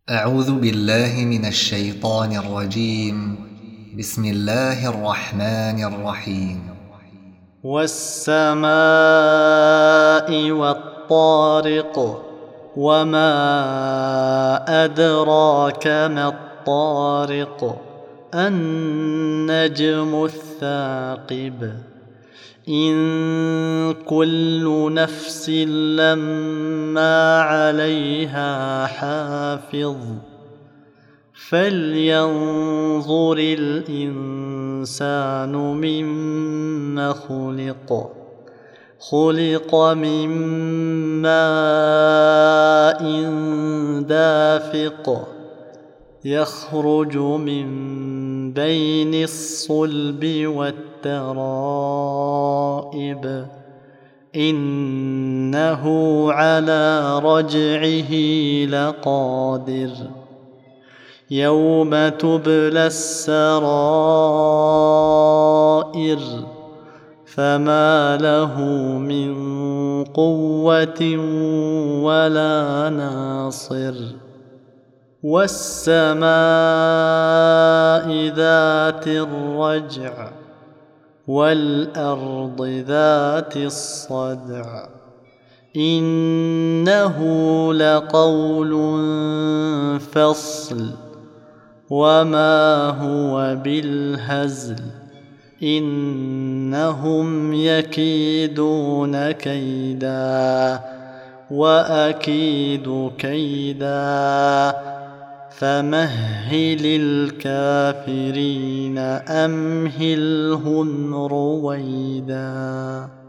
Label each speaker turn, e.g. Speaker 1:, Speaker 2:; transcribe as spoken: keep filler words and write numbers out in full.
Speaker 1: أعوذ بالله من الشيطان الرجيم. بسم الله الرحمن الرحيم.
Speaker 2: والسماء والطارق وما أدراك ما الطارق النجم الثاقب إن كل نفس لما عليها حافظ فلينظر الإنسان مما خلق خلق من ماء دافق يخرج من بين الصلب والترائب إنه على رجعه لقادر يوم تبلى السرائر فما له من قوة ولا ناصر والسماء ذات الرجع والأرض ذات الصدع إنه لقول فصل وما هو بالهزل إنهم يكيدون كيدا وأكيد كيدا فمهل الكافرين أمهلهم رويدا.